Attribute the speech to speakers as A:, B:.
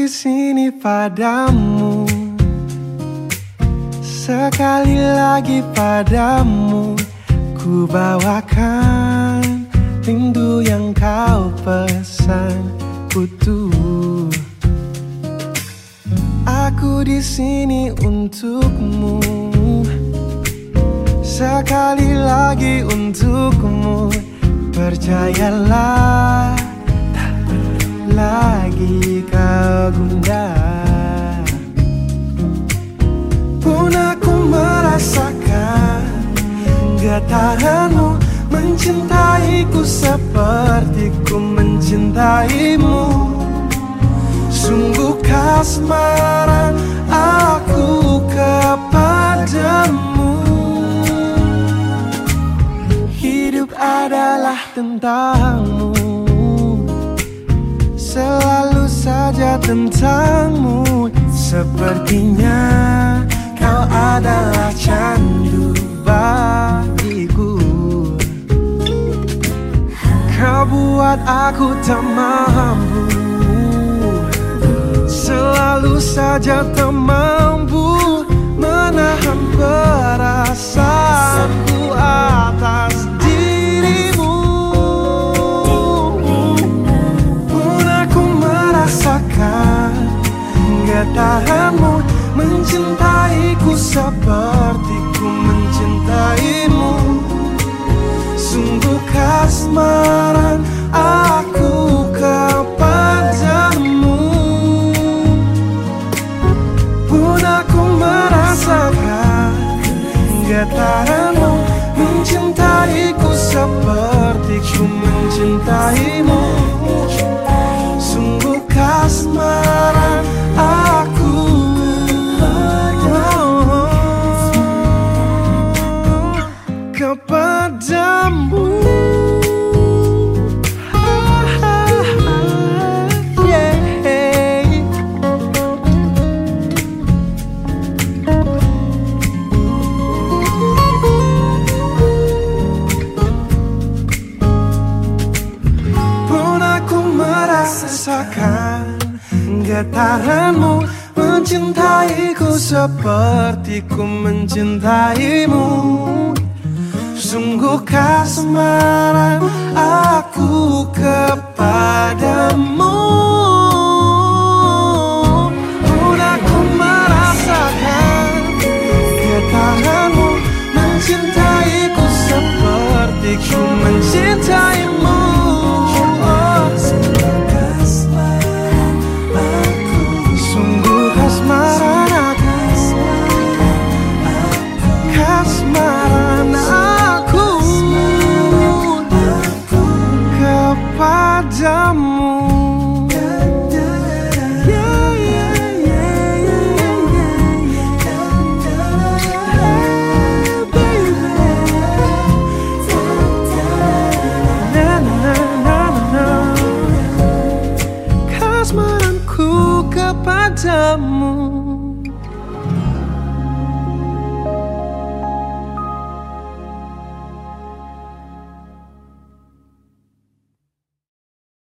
A: di sini padamu, sekali lagi padamu ku bawakan rindu yang kau pesan utuh. Aku di sini untukmu, sekali lagi untukmu. Percayalah, tak perlu lagi kau gundah. Pun aku merasakan getaranmu mencintaiku seperti ku mencintaimu. Sungguh kasmaran aku kepadamu. Hidup adalah tentangmu, selalu saja tentangmu. Sepertinya kau adalah candu bagiku. Kau buat aku tak mampu, selalu saja tak mampu menahan perasaanku atas dirimu. Pun aku merasakan getaranmu mencintaiku seperti ku mencintaimu. Sungguh kasmaran aku kepadamu. Pun aku merasakan getaranmu mencintaiku seperti ku mencintaimu. Sungguh kasmaran aku kepadamu. Rasakan getaranmu mencintaiku seperti ku mencintaimu. Sungguh kasmaran aku kepadamu. Pun aku merasakan getaranmu mencintaiku seperti ku mencintaimu. Kasmaranku kepadamu.